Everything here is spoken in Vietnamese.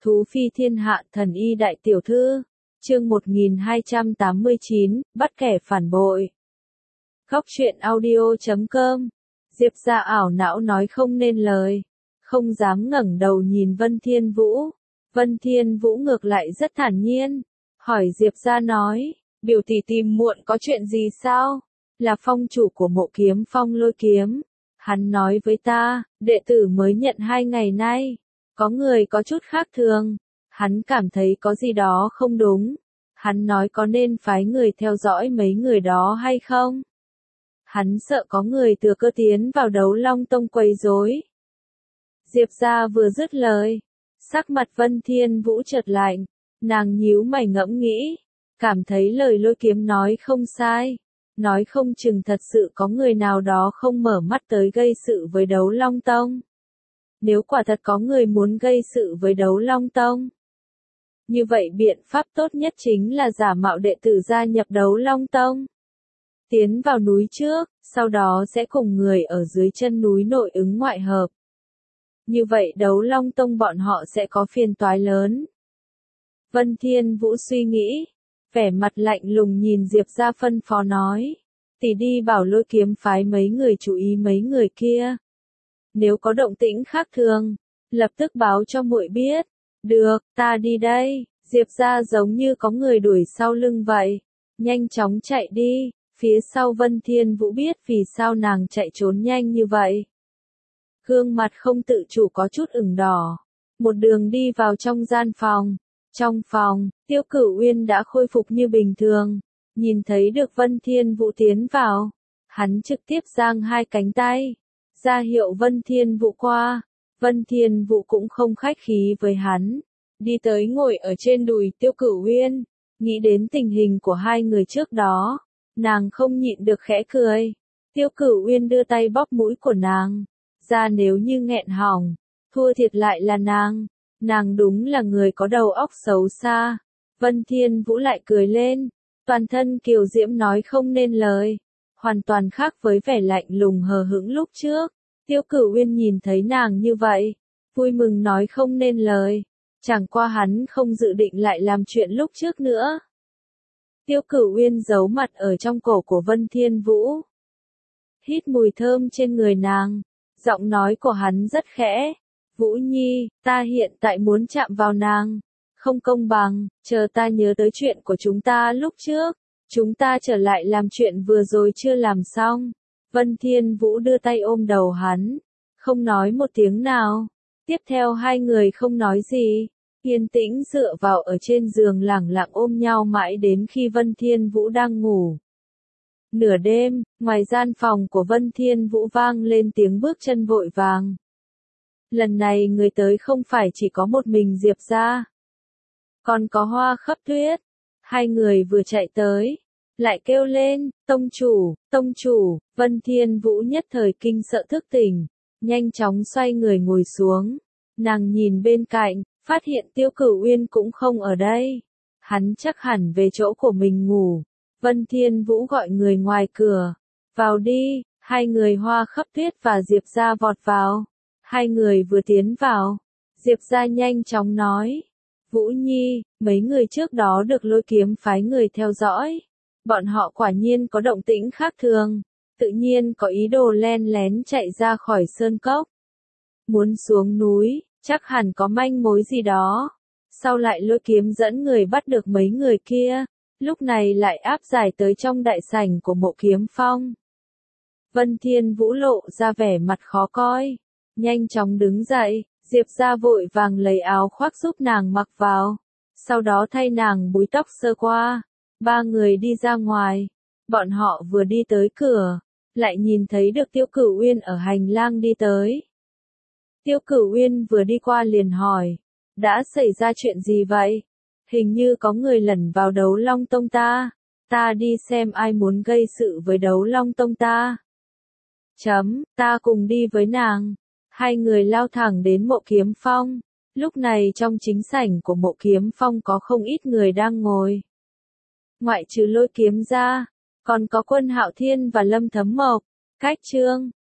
Thú phi thiên hạ thần y đại tiểu thư. Chương 1289, bắt kẻ phản bội. Góc truyện audio.com. Diệp Gia ảo não nói không nên lời, không dám ngẩng đầu nhìn Vân Thiên Vũ. Vân Thiên Vũ ngược lại rất thản nhiên, hỏi Diệp Gia nói, biểu tỷ tìm muộn có chuyện gì sao? Là phong chủ của Mộ Kiếm Phong Lôi Kiếm. Hắn nói với ta, đệ tử mới nhận 2 ngày nay, có người có chút khác thường. Hắn cảm thấy có gì đó không đúng. Hắn nói có nên phái người theo dõi mấy người đó hay không? Hắn sợ có người thừa cơ tiến vào Đấu Long Tông quấy rối. Diệp Gia vừa dứt lời, sắc mặt Vân Thiên Vũ chợt lạnh, nàng nhíu mày ngẫm nghĩ, cảm thấy lời Lôi Kiếm nói không sai, nói không chừng thật sự có người nào đó không mở mắt tới gây sự với Đấu Long Tông. Nếu quả thật có người muốn gây sự với Đấu Long Tông, như vậy biện pháp tốt nhất chính là giả mạo đệ tử gia nhập Đấu Long Tông, tiến vào núi trước, sau đó sẽ cùng người ở dưới chân núi nội ứng ngoại hợp. Như vậy Đấu Long Tông bọn họ sẽ có phiền toái lớn. Vân Thiên Vũ suy nghĩ, vẻ mặt lạnh lùng nhìn Diệp Gia phân phó nói, tỷ đi bảo Lôi Kiếm phái mấy người chú ý mấy người kia. Nếu có động tĩnh khác thường, lập tức báo cho muội biết. Được, ta đi đây. Diệp Gia giống như có người đuổi sau lưng vậy, nhanh chóng chạy đi. Phía sau Vân Thiên Vũ biết vì sao nàng chạy trốn nhanh như vậy. Gương mặt không tự chủ có chút ửng đỏ. Một đường đi vào trong gian phòng. Trong phòng, Tiêu Cửu Uyên đã khôi phục như bình thường. Nhìn thấy được Vân Thiên Vũ tiến vào, hắn trực tiếp giang 2 cánh tay, ra hiệu Vân Thiên Vũ qua. Vân Thiên Vũ cũng không khách khí với hắn, đi tới ngồi ở trên đùi Tiêu Cửu Uyên, nghĩ đến tình hình của 2 người trước đó, nàng không nhịn được khẽ cười. Tiêu Cửu Uyên đưa tay bóp mũi của nàng, ra nếu như nghẹn họng, thua thiệt lại là nàng đúng là người có đầu óc xấu xa. Vân Thiên Vũ lại cười lên, toàn thân kiều diễm nói không nên lời, hoàn toàn khác với vẻ lạnh lùng hờ hững lúc trước. Tiêu Cửu Uyên nhìn thấy nàng như vậy, vui mừng nói không nên lời, chẳng qua hắn không dự định lại làm chuyện lúc trước nữa. Tiêu Cửu Uyên giấu mặt ở trong cổ của Vân Thiên Vũ, hít mùi thơm trên người nàng, giọng nói của hắn rất khẽ, Vũ Nhi, ta hiện tại muốn chạm vào nàng, không công bằng, chờ ta nhớ tới chuyện của chúng ta lúc trước, chúng ta trở lại làm chuyện vừa rồi chưa làm xong. Vân Thiên Vũ đưa tay ôm đầu hắn, không nói một tiếng nào. Tiếp theo 2 người không nói gì, yên tĩnh dựa vào ở trên giường lẳng lặng ôm nhau mãi đến khi Vân Thiên Vũ đang ngủ. Nửa đêm, ngoài gian phòng của Vân Thiên Vũ vang lên tiếng bước chân vội vàng. Lần này người tới không phải chỉ có một mình Diệp Gia, còn có Hoa Khắp Tuyết. 2 người vừa chạy tới, lại kêu lên, tông chủ. Vân Thiên Vũ nhất thời kinh sợ thức tỉnh, nhanh chóng xoay người ngồi xuống. Nàng nhìn bên cạnh, phát hiện Tiêu Cửu Uyên cũng không ở đây. Hắn chắc hẳn về chỗ của mình ngủ. Vân Thiên Vũ gọi người ngoài cửa, vào đi. 2 người Hoa Khắp Tuyết và Diệp Gia vọt vào. 2 người vừa tiến vào, Diệp Gia nhanh chóng nói, Vũ Nhi, mấy người trước đó được Lôi Kiếm phái người theo dõi. Bọn họ quả nhiên có động tĩnh khác thường, tự nhiên có ý đồ len lén chạy ra khỏi sơn cốc. Muốn xuống núi, chắc hẳn có manh mối gì đó. Sau lại Lôi Kiếm dẫn người bắt được mấy người kia, lúc này lại áp giải tới trong đại sảnh của Mộ Kiếm Phong. Vân Thiên Vũ lộ ra vẻ mặt khó coi, nhanh chóng đứng dậy, Diệp Gia vội vàng lấy áo khoác giúp nàng mặc vào, sau đó thay nàng búi tóc sơ qua. 3 người đi ra ngoài, bọn họ vừa đi tới cửa, lại nhìn thấy được Tiêu Cửu Uyên ở hành lang đi tới. Tiêu Cửu Uyên vừa đi qua liền hỏi, đã xảy ra chuyện gì vậy? Hình như có người lẩn vào Đấu Long Tông ta đi xem ai muốn gây sự với Đấu Long Tông ta. Ta cùng đi với nàng. 2 người lao thẳng đến Mộ Kiếm Phong, lúc này trong chính sảnh của Mộ Kiếm Phong có không ít người đang ngồi. Ngoại trừ Lôi Kiếm ra, còn có Quân Hạo Thiên và Lâm Thấm Mộc. Cách chương